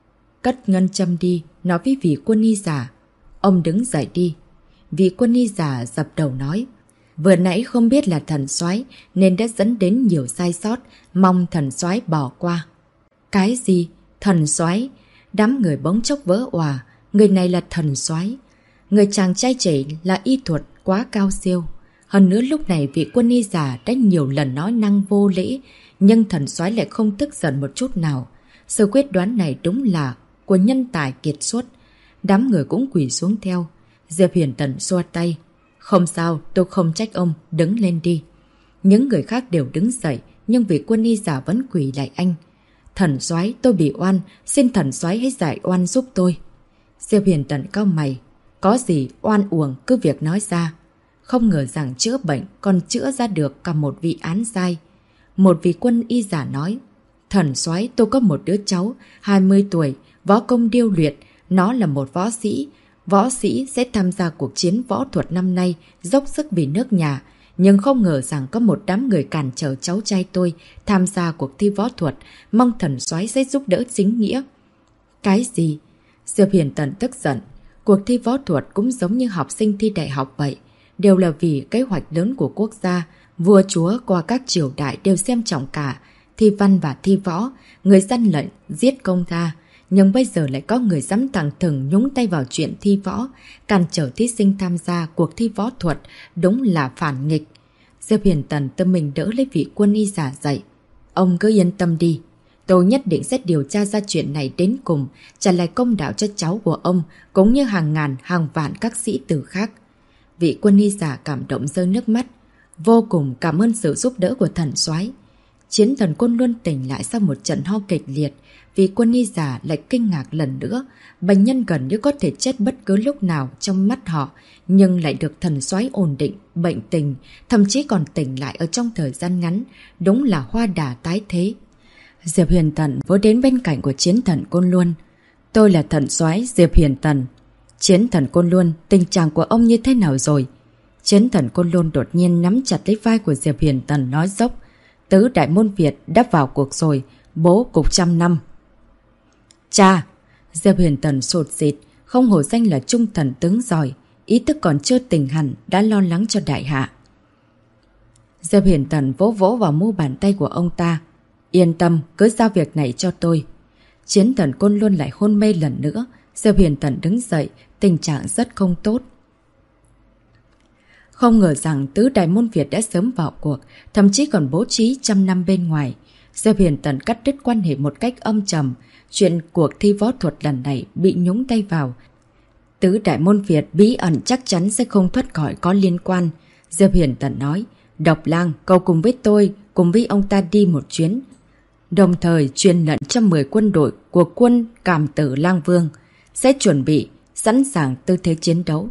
cất ngân châm đi, nói với vị quân y giả. Ông đứng dậy đi. Vị quân y giả dập đầu nói. Vừa nãy không biết là thần soái nên đã dẫn đến nhiều sai sót, mong thần soái bỏ qua. Cái gì? Thần soái? Đám người bỗng chốc vỡ òa. Người này là thần soái. Người chàng trai trẻ là y thuật quá cao siêu. Hơn nữa lúc này vị quân y giả đã nhiều lần nói năng vô lễ, nhưng thần soái lại không tức giận một chút nào. Sự quyết đoán này đúng là của nhân tài kiệt xuất. Đám người cũng quỳ xuống theo. Diệp Hiền Tần xoa tay. Không sao, tôi không trách ông, đứng lên đi. Những người khác đều đứng dậy, nhưng vị quân y giả vẫn quỳ lại anh. Thần soái, tôi bị oan, xin thần soái hãy giải oan giúp tôi. Diệp Hiền Tần cau mày. Có gì oan uổng cứ việc nói ra. Không ngờ rằng chữa bệnh còn chữa ra được cả một vị án sai. Một vị quân y giả nói. Thần soái, tôi có một đứa cháu 20 tuổi, võ công điêu luyện. Nó là một võ sĩ. Võ sĩ sẽ tham gia cuộc chiến võ thuật năm nay, dốc sức vì nước nhà. Nhưng không ngờ rằng có một đám người cản trở cháu trai tôi tham gia cuộc thi võ thuật, mong thần soái sẽ giúp đỡ chính nghĩa. Cái gì? Diệp Hiền Tần tức giận. Cuộc thi võ thuật cũng giống như học sinh thi đại học vậy. Đều là vì kế hoạch lớn của quốc gia. Vua chúa qua các triều đại đều xem trọng cả thi văn và thi võ. Người dân lệnh giết công tha. Nhưng bây giờ lại có người dám thẳng thừng nhúng tay vào chuyện thi võ, cản trở thí sinh tham gia cuộc thi võ thuật, đúng là phản nghịch. Diệp Hiền Tần tâm mình đỡ lấy vị quân y giả dậy. Ông cứ yên tâm đi, tôi nhất định sẽ điều tra ra chuyện này đến cùng, trả lại công đạo cho cháu của ông, cũng như hàng ngàn hàng vạn các sĩ tử khác. Vị quân y giả cảm động rơi nước mắt, vô cùng cảm ơn sự giúp đỡ của thần soái. Chiến thần Côn Luân tỉnh lại sau một trận ho kịch liệt. Vì quân y giả lại kinh ngạc lần nữa. Bệnh nhân gần như có thể chết bất cứ lúc nào trong mắt họ, nhưng lại được thần soái ổn định, bệnh tình, thậm chí còn tỉnh lại ở trong thời gian ngắn. Đúng là hoa đà tái thế. Diệp Hiền Tần vỗ đến bên cạnh của chiến thần Côn Luân. Tôi là thần soái Diệp Hiền Tần. Chiến thần Côn Luân, tình trạng của ông như thế nào rồi? Chiến thần Côn Luân đột nhiên nắm chặt lấy vai của Diệp Hiền Tần nói dốc. Tứ đại môn Việt đã vào cuộc rồi, bố cục 100 năm. Cha! Diệp Hiền Tần sụt sịt, không hổ danh là trung thần tướng giỏi, ý thức còn chưa tỉnh hẳn đã lo lắng cho đại hạ. Diệp Hiền Tần vỗ vỗ vào mu bàn tay của ông ta. Yên tâm, cứ giao việc này cho tôi. Chiến thần Côn Luân lại hôn mê lần nữa. Diệp Hiền Tần đứng dậy, tình trạng rất không tốt. Không ngờ rằng tứ đại môn Việt đã sớm vào cuộc, thậm chí còn bố trí 100 năm bên ngoài. Diệp Hiền Tần cắt đứt quan hệ một cách âm trầm. Chuyện cuộc thi võ thuật lần này bị nhúng tay vào. Tứ đại môn Việt bí ẩn chắc chắn sẽ không thoát khỏi có liên quan. Diệp Hiền Tần nói, Độc Lang, cậu cùng với tôi cùng với ông ta đi một chuyến, đồng thời truyền lệnh cho 10 quân đội của quân Cảm Tử Lang Vương sẽ chuẩn bị sẵn sàng tư thế chiến đấu.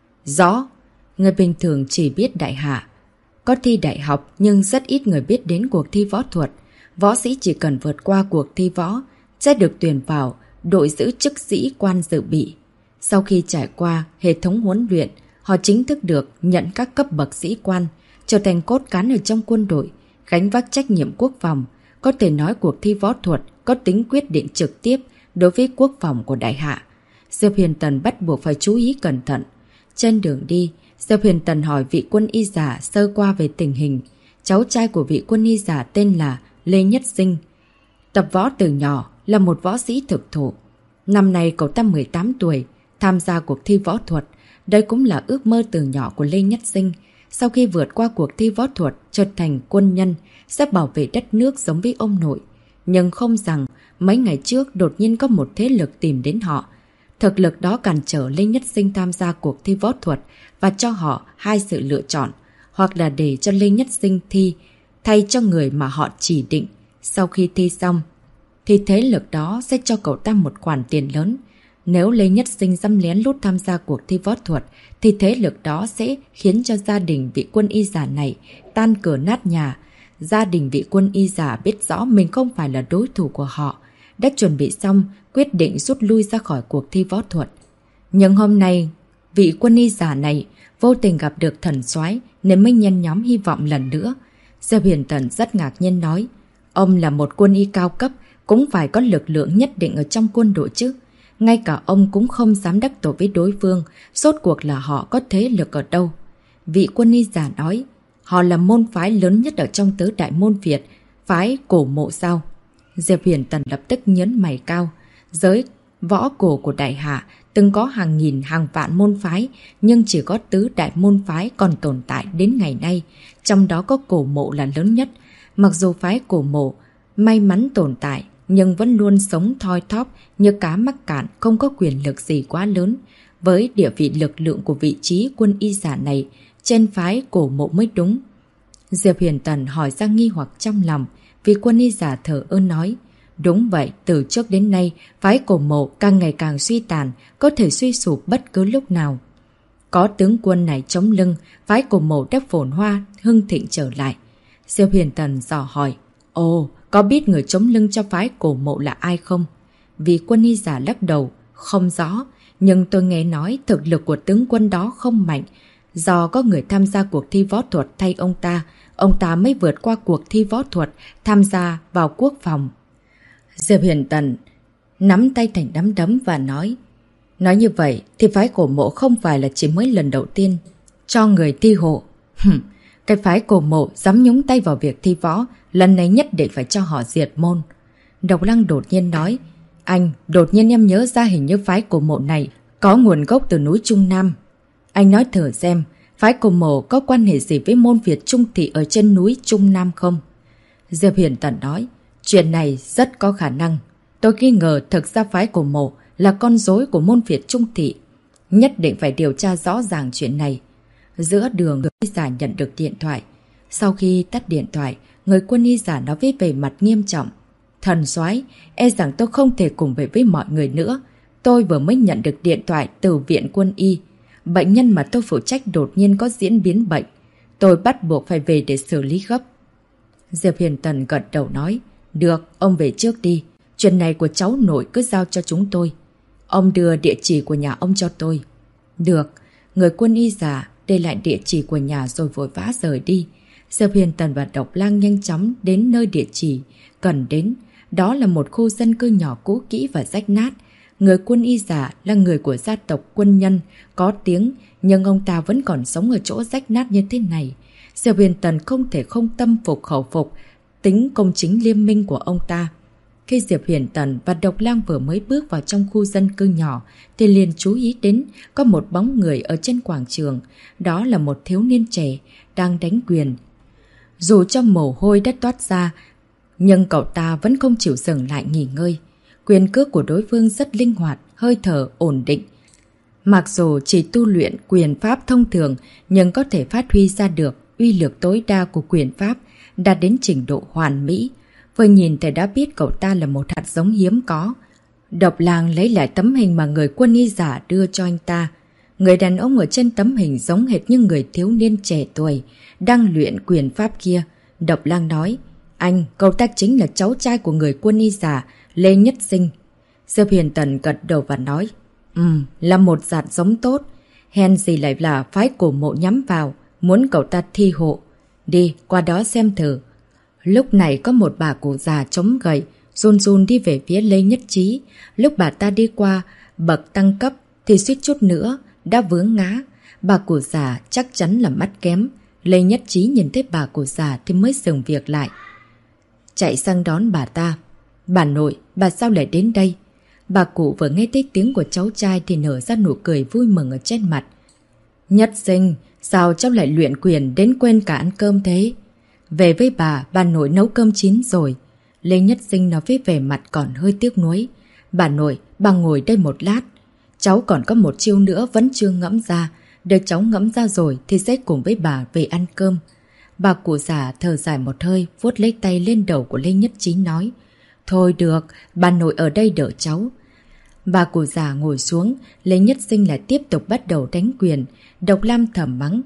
Rõ, người bình thường chỉ biết đại hạ có thi đại học, nhưng rất ít người biết đến cuộc thi võ thuật. Võ sĩ chỉ cần vượt qua cuộc thi võ sẽ được tuyển vào đội giữ chức sĩ quan dự bị. Sau khi trải qua hệ thống huấn luyện, họ chính thức được nhận các cấp bậc sĩ quan, trở thành cốt cán ở trong quân đội, gánh vác trách nhiệm quốc phòng. Có thể nói cuộc thi võ thuật có tính quyết định trực tiếp đối với quốc phòng của đại hạ. Diệp Huyền Tần bắt buộc phải chú ý cẩn thận. Trên đường đi, Diệp Huyền Tần hỏi vị quân y giả sơ qua về tình hình. Cháu trai của vị quân y giả tên là Lê Nhất Sinh, tập võ từ nhỏ, là một võ sĩ thực thụ. Năm nay cậu ta 18 tuổi, tham gia cuộc thi võ thuật. Đây cũng là ước mơ từ nhỏ của Lê Nhất Sinh. Sau khi vượt qua cuộc thi võ thuật, trở thành quân nhân, sẽ bảo vệ đất nước giống với ông nội. Nhưng không rằng, mấy ngày trước đột nhiên có một thế lực tìm đến họ. Thực lực đó cản trở Lê Nhất Sinh tham gia cuộc thi võ thuật và cho họ hai sự lựa chọn, hoặc là để cho Lê Nhất Sinh thi thay cho người mà họ chỉ định. Sau khi thi xong, thì thế lực đó sẽ cho cậu ta một khoản tiền lớn. Nếu Lê Nhất Sinh dám lén lút tham gia cuộc thi võ thuật, thì thế lực đó sẽ khiến cho gia đình vị quân y giả này tan cửa nát nhà. Gia đình vị quân y giả biết rõ mình không phải là đối thủ của họ, đã chuẩn bị xong, quyết định rút lui ra khỏi cuộc thi võ thuật. Nhưng hôm nay, vị quân y giả này vô tình gặp được thần soái nên mới nhen nhóm hy vọng lần nữa. Diệp Huyền Tần rất ngạc nhiên nói, ông là một quân y cao cấp, cũng phải có lực lượng nhất định ở trong quân đội chứ. Ngay cả ông cũng không dám đắc tội với đối phương, rốt cuộc là họ có thế lực ở đâu. Vị quân y giả nói, họ là môn phái lớn nhất ở trong tứ đại môn Việt, phái Cổ Mộ sao? Diệp Huyền Tần lập tức nhấn mày cao. Giới võ cổ của đại hạ từng có hàng nghìn hàng vạn môn phái, nhưng chỉ có tứ đại môn phái còn tồn tại đến ngày nay, trong đó có Cổ Mộ là lớn nhất. Mặc dù phái Cổ Mộ may mắn tồn tại, nhưng vẫn luôn sống thoi thóp như cá mắc cạn, không có quyền lực gì quá lớn. Với địa vị lực lượng của vị trí quân y giả này, trên phái Cổ Mộ mới đúng. Diệp Huyền Tần hỏi ra nghi hoặc trong lòng, vì quân y giả thở ơ nói, đúng vậy, từ trước đến nay, phái Cổ Mộ càng ngày càng suy tàn, có thể suy sụp bất cứ lúc nào. Có tướng quân này chống lưng, phái Cổ Mộ đã phồn hoa, hưng thịnh trở lại. Diệp Huyền Tần dò hỏi, ồ, có biết người chống lưng cho phái Cổ Mộ là ai không? Vì quân y giả lắc đầu, không rõ, nhưng tôi nghe nói thực lực của tướng quân đó không mạnh. Do có người tham gia cuộc thi võ thuật thay ông ta mới vượt qua cuộc thi võ thuật, tham gia vào quốc phòng. Diệp Huyền Tần nắm tay thành nắm đấm và nói như vậy thì phái Cổ Mộ không phải là chỉ mới lần đầu tiên cho người thi hộ. Cái phái Cổ Mộ dám nhúng tay vào việc thi võ, lần này nhất định phải cho họ diệt môn. Độc Lăng đột nhiên nói, anh, đột nhiên em nhớ ra hình như phái Cổ Mộ này có nguồn gốc từ núi Trung Nam. Anh nói thử xem, phái Cổ Mộ có quan hệ gì với môn Việt Trung Thị ở trên núi Trung Nam không? Diệp Huyền Tần nói, chuyện này rất có khả năng. Tôi nghi ngờ thực ra phái Cổ Mộ là con rối của môn Việt Trung Thị. Nhất định phải điều tra rõ ràng chuyện này. Giữa đường, người y giả nhận được điện thoại. Sau khi tắt điện thoại, người quân y giả nói với vẻ mặt nghiêm trọng, thần soái, e rằng tôi không thể cùng về với mọi người nữa. Tôi vừa mới nhận được điện thoại từ viện quân y. Bệnh nhân mà tôi phụ trách đột nhiên có diễn biến bệnh. Tôi bắt buộc phải về để xử lý gấp. Diệp Huyền Tần gật đầu nói, được, ông về trước đi. Chuyện này của cháu nội cứ giao cho chúng tôi. Ông đưa địa chỉ của nhà ông cho tôi. Được, người quân y giả để lại địa chỉ của nhà rồi vội vã rời đi. Diệp Huyền Tần và Độc Lang nhanh chóng đến nơi địa chỉ cần đến. Đó là một khu dân cư nhỏ cũ kỹ và rách nát. Người quân y giả là người của gia tộc quân nhân có tiếng, nhưng ông ta vẫn còn sống ở chỗ rách nát như thế này. Diệp Huyền Tần không thể không tâm phục khẩu phục tính công chính liêm minh của ông ta. Khi Diệp Huyền Tần và Độc Lang vừa mới bước vào trong khu dân cư nhỏ thì liền chú ý đến có một bóng người ở trên quảng trường. Đó là một thiếu niên trẻ đang đánh quyền. Dù cho mồ hôi đã toát ra, nhưng cậu ta vẫn không chịu dừng lại nghỉ ngơi. Quyền cước của đối phương rất linh hoạt, hơi thở ổn định. Mặc dù chỉ tu luyện quyền pháp thông thường, nhưng có thể phát huy ra được uy lực tối đa của quyền pháp. đạt đến trình độ hoàn mỹ. Vừa nhìn thầy đã biết cậu ta là một hạt giống hiếm có. Độc Lang lấy lại tấm hình mà người quân y giả đưa cho anh ta. Người đàn ông ở trên tấm hình giống hệt như người thiếu niên trẻ tuổi đang luyện quyền pháp kia. Độc Lang nói, anh, cậu ta chính là cháu trai của người quân y giả Lê Nhất Sinh. Diệp Huyền Tần gật đầu và nói, là một hạt giống tốt. Hèn gì lại là phái cổ mộ nhắm vào, muốn cậu ta thi hộ. Đi, qua đó xem thử. Lúc này có một bà cụ già chống gậy, run run đi về phía Lê Nhất Chí. Lúc bà ta đi qua bậc tăng cấp thì suýt chút nữa đã vướng ngã. Bà cụ già chắc chắn là mắt kém. Lê Nhất Chí nhìn thấy bà cụ già thì mới dừng việc lại, chạy sang đón bà ta. Bà nội, bà sao lại đến đây? Bà cụ vừa nghe thấy tiếng của cháu trai thì nở ra nụ cười vui mừng ở trên mặt. Nhất Sinh, sao cháu lại luyện quyền đến quên cả ăn cơm thế? Về với bà nội nấu cơm chín rồi. Lê Nhất Sinh nói với vẻ mặt còn hơi tiếc nuối. Bà nội, bà ngồi đây một lát. Cháu còn có một chiêu nữa vẫn chưa ngẫm ra. Đợi cháu ngẫm ra rồi thì sẽ cùng với bà về ăn cơm. Bà cụ già thở dài một hơi, vuốt lấy tay lên đầu của Lê Nhất Chí nói. Thôi được, bà nội ở đây đợi cháu. Bà cụ già ngồi xuống, Lê Nhất Sinh lại tiếp tục bắt đầu đánh quyền. Độc Lam thầm mắng.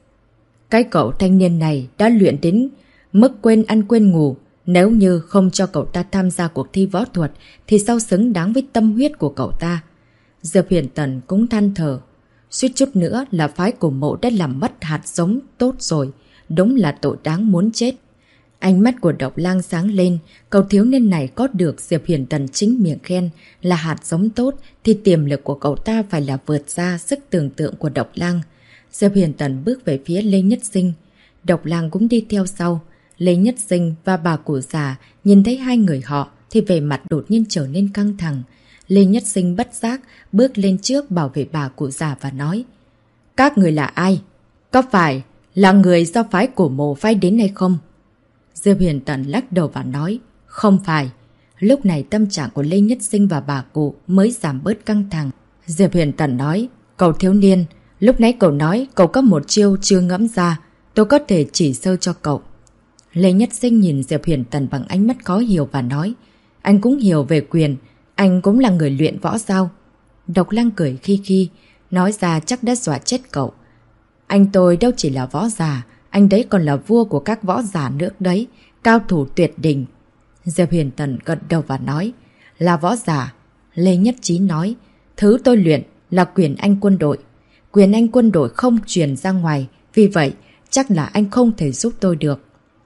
Cái cậu thanh niên này đã luyện đến mức quên ăn quên ngủ. Nếu như không cho cậu ta tham gia cuộc thi võ thuật thì sao xứng đáng với tâm huyết của cậu ta. Diệp Huyền Tần cũng than thở. Suýt chút nữa là phái cổ mộ đã làm mất hạt giống tốt rồi. Đúng là tội đáng muốn chết. Ánh mắt của Độc Lang sáng lên. Cậu thiếu niên này có được Diệp Huyền Tần chính miệng khen là hạt giống tốt thì tiềm lực của cậu ta phải là vượt ra sức tưởng tượng của Độc Lang. Diệp Huyền Tần bước về phía Lê Nhất Sinh. Độc Lang cũng đi theo sau. Lê Nhất Sinh và bà cụ già nhìn thấy hai người họ thì vẻ mặt đột nhiên trở nên căng thẳng. Lê Nhất Sinh bất giác bước lên trước bảo vệ bà cụ già và nói. Các người là ai? Có phải là người do phái cổ mộ phái đến hay không? Diệp Huyền Tần lắc đầu và nói. Không phải. Lúc này tâm trạng của Lê Nhất Sinh và bà cụ mới giảm bớt căng thẳng. Diệp Huyền Tần nói. Cậu thiếu niên, lúc nãy cậu nói cậu có một chiêu chưa ngẫm ra. Tôi có thể chỉ sơ cho cậu. Lê Nhất Sinh nhìn Diệp Huyền Tần bằng ánh mắt khó hiểu và nói. Anh cũng hiểu về quyền. Anh cũng là người luyện võ sao? Độc Lang cười khi khi, nói ra chắc đã dọa chết cậu. Anh tôi đâu chỉ là võ giả, anh đấy còn là vua của các võ giả nước đấy, cao thủ tuyệt đỉnh. Diệp Huyền Tần gật đầu và nói, là võ giả. Lê Nhất Chí nói, thứ tôi luyện là quyền Anh quân đội. Quyền Anh quân đội không truyền ra ngoài, vì vậy chắc là anh không thể giúp tôi được.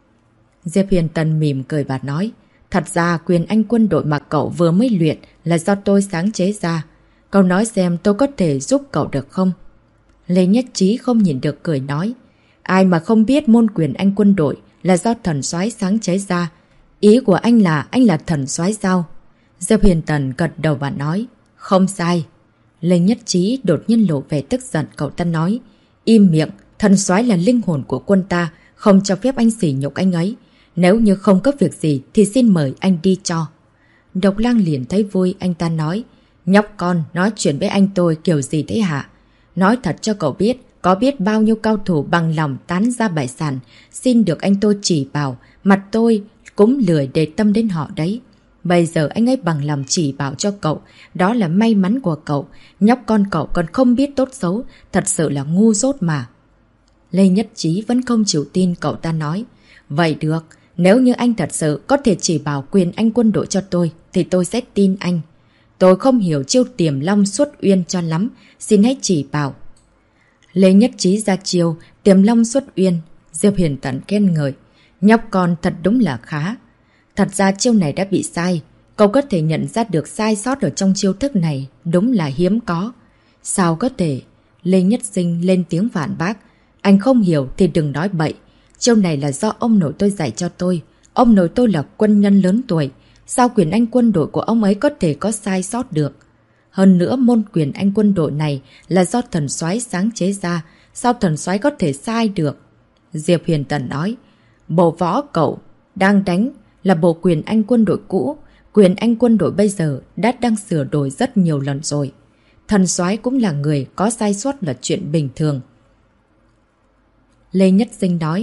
Diệp Huyền Tần mỉm cười và nói, thật ra quyền Anh quân đội mà cậu vừa mới luyện là do tôi sáng chế ra. Cậu nói xem tôi có thể giúp cậu được không? Lê Nhất Chí không nhìn được cười nói, ai mà không biết môn quyền Anh quân đội là do thần soái sáng chế ra. Ý của anh là thần soái sao? Diệp Huyền Tần gật đầu và nói, không sai. Lê Nhất Chí đột nhiên lộ vẻ tức giận, cậu ta nói, im miệng, thần soái là linh hồn của quân ta, không cho phép anh sỉ nhục anh ấy. Nếu như không có việc gì thì xin mời anh đi cho. Độc Lang liền thấy vui, anh ta nói, nhóc con nói chuyện với anh tôi kiểu gì thế hả? Nói thật cho cậu biết, có biết bao nhiêu cao thủ bằng lòng tán ra bại sản, xin được anh tôi chỉ bảo, mặt tôi cũng lười để tâm đến họ đấy. Bây giờ anh ấy bằng lòng chỉ bảo cho cậu, đó là may mắn của cậu, nhóc con cậu còn không biết tốt xấu, thật sự là ngu dốt mà. Lê Nhất Chí vẫn không chịu tin, cậu ta nói, vậy được, nếu như anh thật sự có thể chỉ bảo quyền Anh quân đội cho tôi, thì tôi sẽ tin anh. Tôi không hiểu chiêu Tiềm Long Xuất Uyên cho lắm, xin hãy chỉ bảo. Lê Nhất Chí ra chiêu Tiềm Long Xuất Uyên. Diệp Huyền Tần khen ngợi, nhóc con thật đúng là khá. Thật ra chiêu này đã bị sai, cậu có thể nhận ra được sai sót ở trong chiêu thức này, đúng là hiếm có. Sao có thể? Lê Nhất Sinh lên tiếng phản bác, anh không hiểu thì đừng nói bậy. Chiêu này là do ông nội tôi dạy cho tôi. Ông nội tôi là quân nhân lớn tuổi. Sao quyền Anh quân đội của ông ấy có thể có sai sót được? Hơn nữa môn quyền Anh quân đội này là do thần soái sáng chế ra. Sao thần soái có thể sai được? Diệp Huyền Tần nói, bộ võ cậu đang đánh là bộ quyền Anh quân đội cũ. Quyền Anh quân đội bây giờ đang sửa đổi rất nhiều lần rồi. Thần soái cũng là người, có sai sót là chuyện bình thường. Lê Nhất Sinh nói,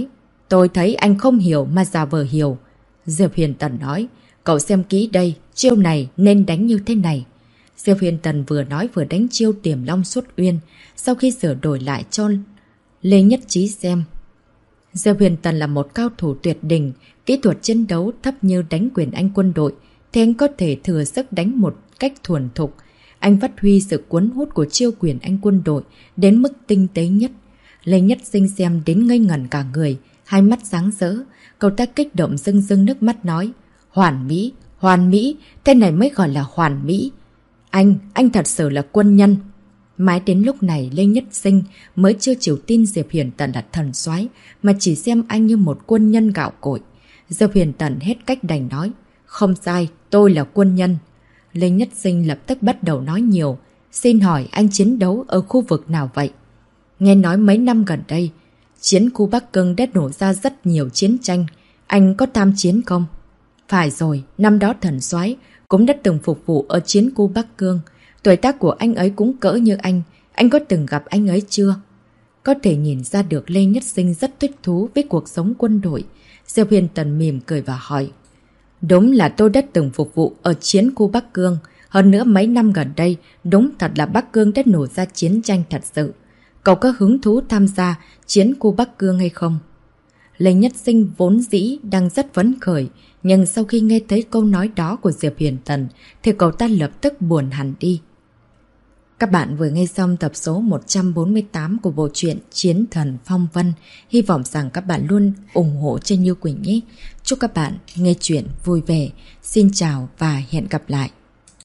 Tôi thấy anh không hiểu mà giả vờ hiểu. Diệp Huyền Tần nói, cậu xem kỹ đây, chiêu này nên đánh như thế này. Diệp Huyền Tần vừa nói vừa đánh chiêu Tiềm Long Xuất Uyên, sau khi sửa đổi lại cho Lê Nhất Trí xem. Diệp Huyền Tần là một cao thủ tuyệt đỉnh, kỹ thuật chiến đấu thấp như đánh quyền Anh quân đội, thế anh có thể thừa sức đánh một cách thuần thục. Anh phát huy sự cuốn hút của chiêu quyền Anh quân đội đến mức tinh tế nhất. Lê Nhất Sinh xem đến ngây ngẩn cả người, hai mắt sáng rỡ, cậu ta kích động rưng rưng nước mắt nói, hoàn mỹ, thế này mới gọi là hoàn mỹ. Anh thật sự là quân nhân. Mãi đến lúc này Lê Nhất Sinh mới chưa chịu tin Diệp Huyền Tần là thần soái, mà chỉ xem anh như một quân nhân gạo cội. Diệp Huyền Tần hết cách đành nói, không sai, tôi là quân nhân. Lê Nhất Sinh lập tức bắt đầu nói nhiều, xin hỏi anh chiến đấu ở khu vực nào vậy? Nghe nói mấy năm gần đây, chiến khu Bắc Cương đã nổ ra rất nhiều chiến tranh, anh có tham chiến không? Phải rồi, năm đó thần soái cũng đã từng phục vụ ở chiến khu Bắc Cương. Tuổi tác của anh ấy cũng cỡ như anh có từng gặp anh ấy chưa? Có thể nhìn ra được Lê Nhất Sinh rất thích thú với cuộc sống quân đội. Diệp Huyền Tần mỉm cười và hỏi, đúng là tôi đã từng phục vụ ở chiến khu Bắc Cương. Hơn nữa mấy năm gần đây, đúng thật là Bắc Cương đã nổ ra chiến tranh thật sự. Cậu có hứng thú tham gia chiến khu Bắc Cương hay không? Lê Nhất Sinh vốn dĩ đang rất phấn khởi, nhưng sau khi nghe thấy câu nói đó của Diệp Huyền Tần thì cậu ta lập tức buồn hẳn đi. Các bạn vừa nghe xong tập số 148 của bộ truyện Chiến Thần Phong Vân. Hy vọng rằng các bạn luôn ủng hộ cho Như Quỳnh nhé. Chúc các bạn nghe chuyện vui vẻ. Xin chào và hẹn gặp lại.